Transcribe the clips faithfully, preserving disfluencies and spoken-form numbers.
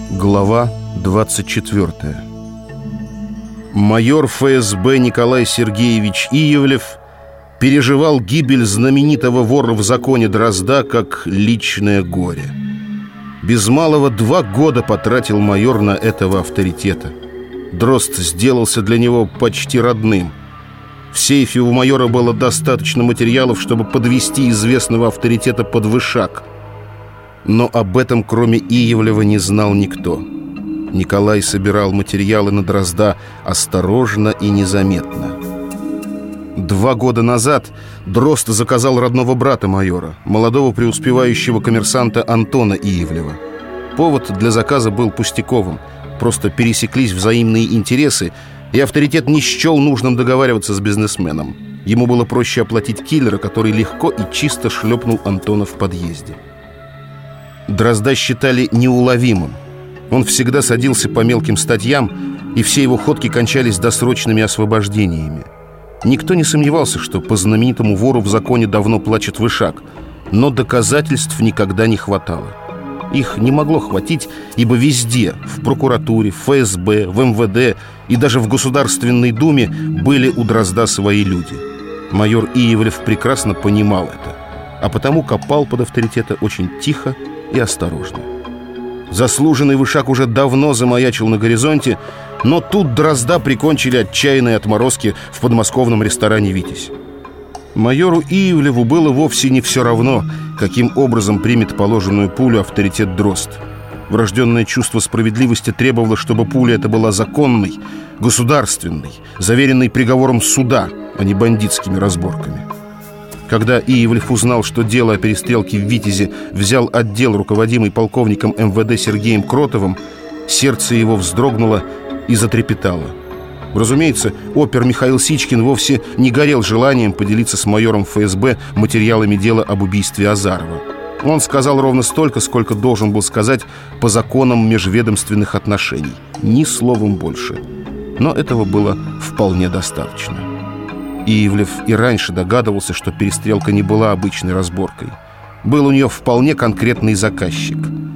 Глава двадцать четвёртая. Майор эф эс бэ Николай Сергеевич Иевлев переживал гибель знаменитого вора в законе Дрозда как личное горе. Без малого два года потратил майор на этого авторитета. Дрозд сделался для него почти родным. В сейфе у майора было достаточно материалов, чтобы подвести известного авторитета под вышак. Но об этом, кроме Иевлева, не знал никто. Николай собирал материалы на Дрозда осторожно и незаметно. Два года назад Дрозд заказал родного брата майора, молодого преуспевающего коммерсанта Антона Иевлева. Повод для заказа был пустяковым. Просто пересеклись взаимные интересы, и авторитет не счел нужным договариваться с бизнесменом. Ему было проще оплатить киллера, который легко и чисто шлепнул Антона в подъезде. Дрозда считали неуловимым. Он всегда садился по мелким статьям, и все его ходки кончались досрочными освобождениями. Никто не сомневался, что по знаменитому вору в законе давно плачет вышак, но доказательств никогда не хватало. Их не могло хватить, ибо везде, в прокуратуре, в эф эс бэ, в эм вэ дэ и даже в Государственной Думе были у Дрозда свои люди. Майор Иевлев прекрасно понимал это, а потому копал под авторитета очень тихо и осторожно. Заслуженный вышак уже давно замаячил на горизонте, но тут Дрозда прикончили отчаянные отморозки в подмосковном ресторане «Витязь». Майору Иевлеву было вовсе не все равно, каким образом примет положенную пулю авторитет Дрозд. Врожденное чувство справедливости требовало, чтобы пуля эта была законной, государственной, заверенной приговором суда, а не бандитскими разборками. Когда Иевлев узнал, что дело о перестрелке в Витязе взял отдел, руководимый полковником эм вэ дэ Сергеем Кротовым, сердце его вздрогнуло и затрепетало. Разумеется, опер Михаил Сичкин вовсе не горел желанием поделиться с майором эф эс бэ материалами дела об убийстве Азарова. Он сказал ровно столько, сколько должен был сказать по законам межведомственных отношений. Ни словом больше. Но этого было вполне достаточно. Иевлев и раньше догадывался, что перестрелка не была обычной разборкой. Был у нее вполне конкретный заказчик.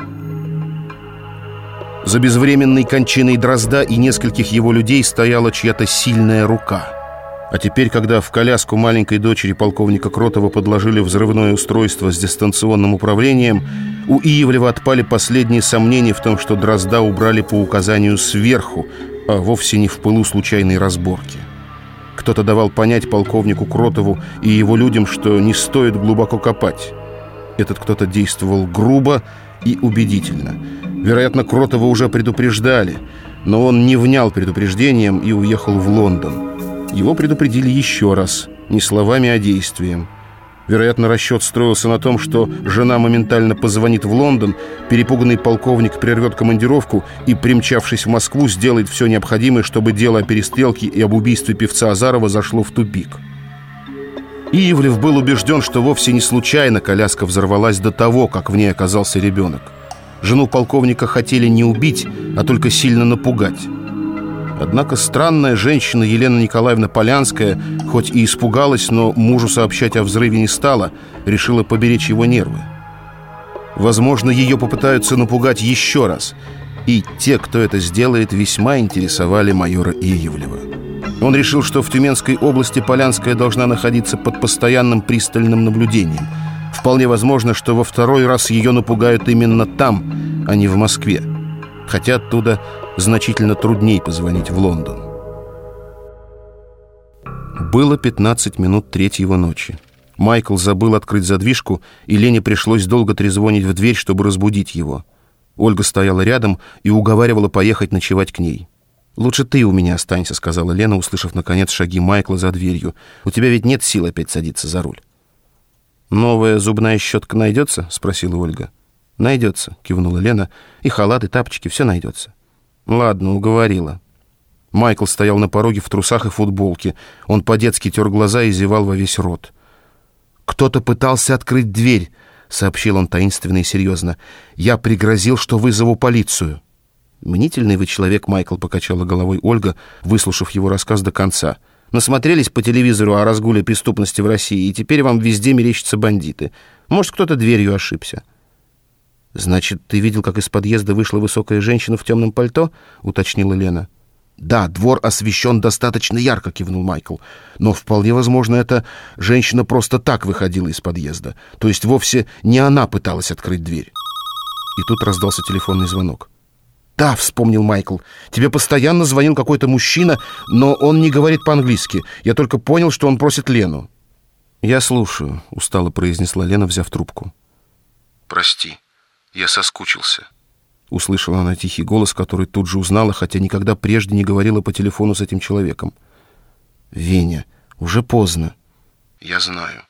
За безвременной кончиной Дрозда и нескольких его людей стояла чья-то сильная рука. А теперь, когда в коляску маленькой дочери полковника Кротова подложили взрывное устройство с дистанционным управлением, у Иевлева отпали последние сомнения в том, что Дрозда убрали по указанию сверху, а вовсе не в пылу случайной разборки. Кто-то давал понять полковнику Кротову и его людям, что не стоит глубоко копать. Этот кто-то действовал грубо и убедительно. Вероятно, Кротова уже предупреждали, но он не внял предупреждением и уехал в Лондон. Его предупредили еще раз, не словами, а действием. Вероятно, расчет строился на том, что жена моментально позвонит в Лондон, перепуганный полковник прервет командировку и, примчавшись в Москву, сделает все необходимое, чтобы дело о перестрелке и об убийстве певца Азарова зашло в тупик. Иевлев был убежден, что вовсе не случайно коляска взорвалась до того, как в ней оказался ребенок. Жену полковника хотели не убить, а только сильно напугать. Однако странная женщина Елена Николаевна Полянская, хоть и испугалась, но мужу сообщать о взрыве не стала, решила поберечь его нервы. Возможно, ее попытаются напугать еще раз, и те, кто это сделает, весьма интересовали майора Иевлева. Он решил, что в Тюменской области Полянская должна находиться под постоянным пристальным наблюдением. Вполне возможно, что во второй раз ее напугают именно там, а не в Москве. Хотя оттуда значительно труднее позвонить в Лондон. Было пятнадцать минут третьего ночи. Майкл забыл открыть задвижку, и Лене пришлось долго трезвонить в дверь, чтобы разбудить его. Ольга стояла рядом и уговаривала поехать ночевать к ней. «Лучше ты у меня останься», — сказала Лена, услышав, наконец, шаги Майкла за дверью. «У тебя ведь нет сил опять садиться за руль». «Новая зубная щетка найдется?» — спросила Ольга. «Найдется», — кивнула Лена. «И халат, и тапочки, все найдется». «Ладно, уговорила». Майкл стоял на пороге в трусах и футболке. Он по-детски тер глаза и зевал во весь рот. «Кто-то пытался открыть дверь», — сообщил он таинственно и серьезно. «Я пригрозил, что вызову полицию». «Мнительный вы человек, Майкл», — покачала головой Ольга, выслушав его рассказ до конца. «Насмотрелись по телевизору о разгуле преступности в России, и теперь вам везде мерещатся бандиты. Может, кто-то дверью ошибся». «Значит, ты видел, как из подъезда вышла высокая женщина в темном пальто?» — уточнила Лена. «Да, двор освещен достаточно ярко», — кивнул Майкл. «Но вполне возможно, эта женщина просто так выходила из подъезда. То есть вовсе не она пыталась открыть дверь». И тут раздался телефонный звонок. «Да», — вспомнил Майкл, — «тебе постоянно звонил какой-то мужчина, но он не говорит по-английски. Я только понял, что он просит Лену». «Я слушаю», — устало произнесла Лена, взяв трубку. «Прости, я соскучился». Услышала она тихий голос, который тут же узнала, хотя никогда прежде не говорила по телефону с этим человеком. «Веня, уже поздно». «Я знаю.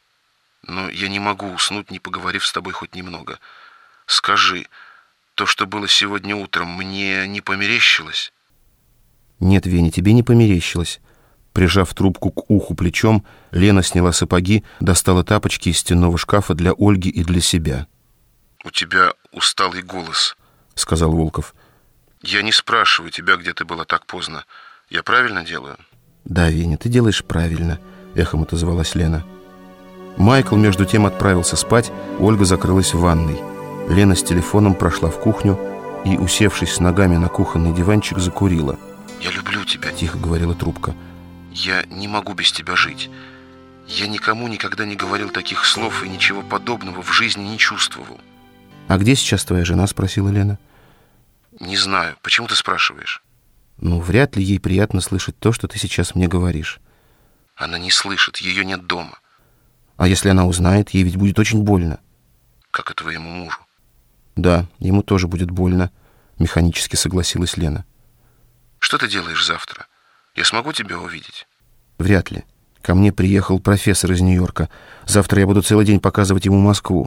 Но я не могу уснуть, не поговорив с тобой хоть немного. Скажи, то, что было сегодня утром, мне не померещилось?» «Нет, Веня, тебе не померещилось». Прижав трубку к уху плечом, Лена сняла сапоги, достала тапочки из стенного шкафа для Ольги и для себя. «У тебя усталый голос», — сказал Волков. «Я не спрашиваю тебя, где ты была так поздно. Я правильно делаю?» «Да, Веня, ты делаешь правильно», — эхом отозвалась Лена. Майкл между тем отправился спать, Ольга закрылась в ванной. Лена с телефоном прошла в кухню и, усевшись с ногами на кухонный диванчик, закурила. «Я люблю тебя», — тихо говорила трубка. «Я не могу без тебя жить. Я никому никогда не говорил таких слов и ничего подобного в жизни не чувствовал». «А где сейчас твоя жена?» — спросила Лена. «Не знаю. Почему ты спрашиваешь?» «Ну, вряд ли ей приятно слышать то, что ты сейчас мне говоришь». «Она не слышит. Ее нет дома». «А если она узнает, ей ведь будет очень больно». «Как и твоему мужу». «Да, ему тоже будет больно», — механически согласилась Лена. «Что ты делаешь завтра? Я смогу тебя увидеть?» «Вряд ли. Ко мне приехал профессор из Нью-Йорка. Завтра я буду целый день показывать ему Москву».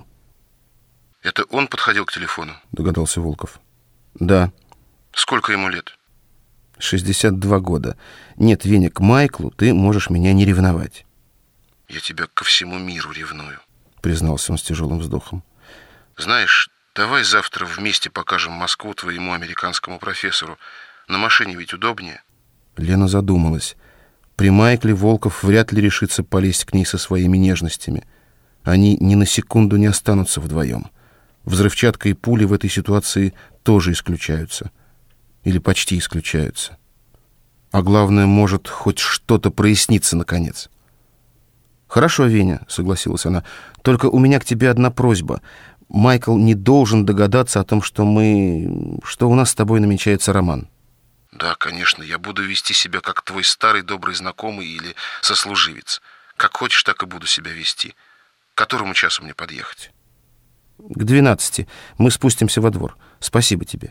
«Это он подходил к телефону?» — догадался Волков. «Да». «Сколько ему лет?» шестьдесят два года. Нет, Веня, к Майклу ты можешь меня не ревновать». «Я тебя ко всему миру ревную», — признался он с тяжелым вздохом. «Знаешь, давай завтра вместе покажем Москву твоему американскому профессору. На машине ведь удобнее». Лена задумалась. При Майкле Волков вряд ли решится полезть к ней со своими нежностями. Они ни на секунду не останутся вдвоем. Взрывчатка и пули в этой ситуации тоже исключаются. Или почти исключаются. А главное, может хоть что-то проясниться наконец. «Хорошо, Веня», — согласилась она. «Только у меня к тебе одна просьба. Майкл не должен догадаться о том, что мы... что у нас с тобой намечается роман». «Да, конечно, я буду вести себя как твой старый добрый знакомый или сослуживец. Как хочешь, так и буду себя вести. К которому часу мне подъехать?» «К двенадцати. Мы спустимся во двор. Спасибо тебе».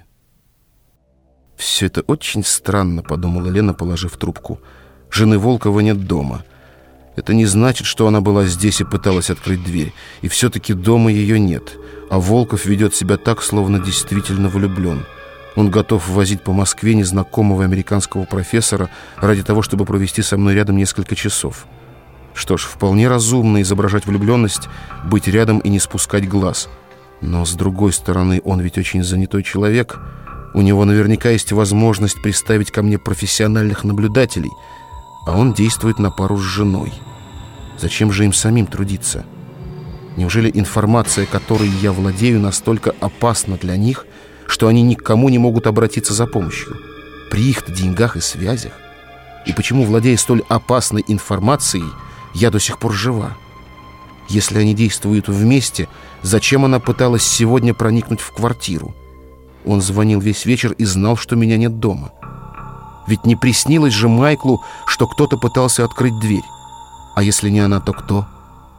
«Все это очень странно», — подумала Лена, положив трубку. «Жены Волкова нет дома. Это не значит, что она была здесь и пыталась открыть дверь. И все-таки дома ее нет. А Волков ведет себя так, словно действительно влюблен. Он готов возить по Москве незнакомого американского профессора ради того, чтобы провести со мной рядом несколько часов. Что ж, вполне разумно изображать влюбленность, быть рядом и не спускать глаз. Но, с другой стороны, он ведь очень занятой человек. У него наверняка есть возможность приставить ко мне профессиональных наблюдателей, а он действует на пару с женой. Зачем же им самим трудиться? Неужели информация, которой я владею, настолько опасна для них, что они ни к кому не могут обратиться за помощью? При их-то деньгах и связях? И почему, владея столь опасной информацией, я до сих пор жива? Если они действуют вместе, зачем она пыталась сегодня проникнуть в квартиру? Он звонил весь вечер и знал, что меня нет дома. Ведь не приснилось же Майклу, что кто-то пытался открыть дверь. А если не она, то кто?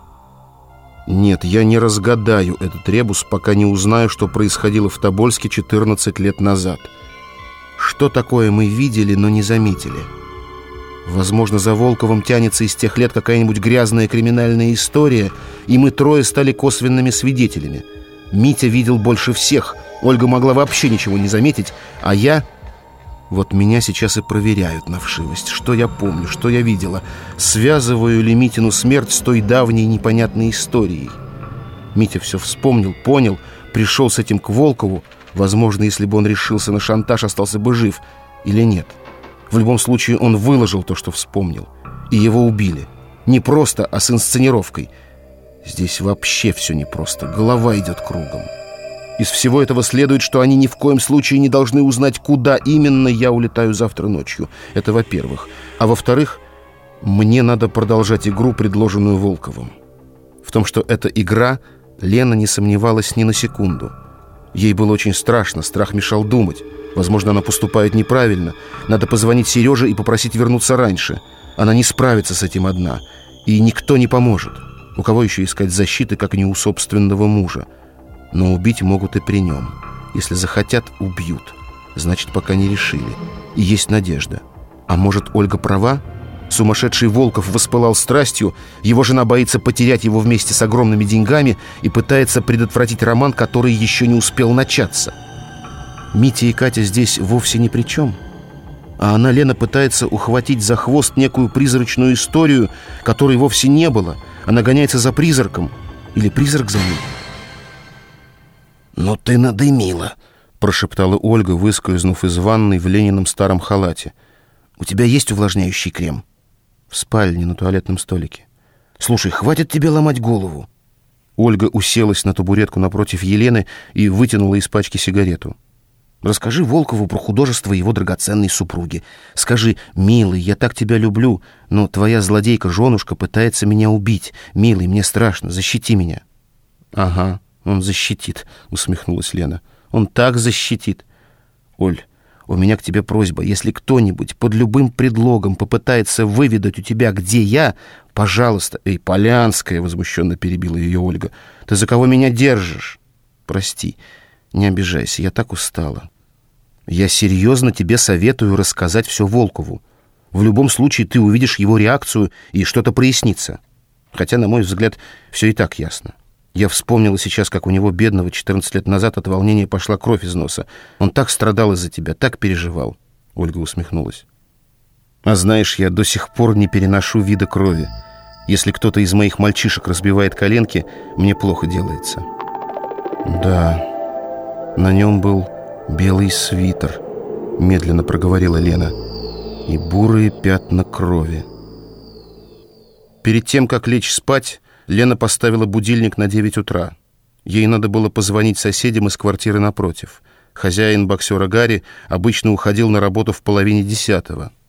Нет, я не разгадаю этот ребус, пока не узнаю, что происходило в Тобольске четырнадцать лет назад. Что такое мы видели, но не заметили? Возможно, за Волковым тянется из тех лет какая-нибудь грязная криминальная история, и мы трое стали косвенными свидетелями. Митя видел больше всех, Ольга могла вообще ничего не заметить, а я... Вот меня сейчас и проверяют на вшивость. Что я помню, что я видела? Связываю ли Митину смерть с той давней непонятной историей? Митя все вспомнил, понял, пришел с этим к Волкову. Возможно, если бы он решился на шантаж, остался бы жив. Или нет? В любом случае, он выложил то, что вспомнил. И его убили. Не просто, а с инсценировкой. Здесь вообще все непросто. Голова идет кругом. Из всего этого следует, что они ни в коем случае не должны узнать, куда именно я улетаю завтра ночью. Это во-первых. А во-вторых, мне надо продолжать игру, предложенную Волковым. В том, что эта игра, Лена не сомневалась ни на секунду. Ей было очень страшно, страх мешал думать. Возможно, она поступает неправильно. Надо позвонить Сереже и попросить вернуться раньше. Она не справится с этим одна. И никто не поможет. У кого еще искать защиты, как не у собственного мужа? Но убить могут и при нем. Если захотят, убьют. Значит, пока не решили. И есть надежда. А может, Ольга права? Сумасшедший Волков воспылал страстью. Его жена боится потерять его вместе с огромными деньгами и пытается предотвратить роман, который еще не успел начаться. Митя и Катя здесь вовсе ни при чем. А она, Лена, пытается ухватить за хвост некую призрачную историю, которой вовсе не было. Она гоняется за призраком. Или призрак за ней. «Ну ты надымила», — прошептала Ольга, выскользнув из ванной в Ленином старом халате. «У тебя есть увлажняющий крем?» «В спальне, на туалетном столике». «Слушай, хватит тебе ломать голову». Ольга уселась на табуретку напротив Елены и вытянула из пачки сигарету. «Расскажи Волкову про художество его драгоценной супруги. Скажи: милый, я так тебя люблю, но твоя злодейка-женушка пытается меня убить. Милый, мне страшно, защити меня». «Ага, он защитит», — усмехнулась Лена. «Он так защитит». «Оль, у меня к тебе просьба. Если кто-нибудь под любым предлогом попытается выведать у тебя, где я, пожалуйста...» «Эй, Полянская!» — возмущенно перебила ее Ольга. «Ты за кого меня держишь?» «Прости, не обижайся, я так устала. Я серьезно тебе советую рассказать все Волкову. В любом случае ты увидишь его реакцию, и что-то прояснится. Хотя, на мой взгляд, все и так ясно. Я вспомнила сейчас, как у него, бедного, четырнадцать лет назад от волнения пошла кровь из носа. Он так страдал из-за тебя, так переживал». Ольга усмехнулась. «А знаешь, я до сих пор не переношу вида крови. Если кто-то из моих мальчишек разбивает коленки, мне плохо делается». «Да, на нем был белый свитер», — медленно проговорила Лена, — «и бурые пятна крови». Перед тем, как лечь спать, Лена поставила будильник на девять утра. Ей надо было позвонить соседям из квартиры напротив. Хозяин боксера Гарри обычно уходил на работу в половине десятого.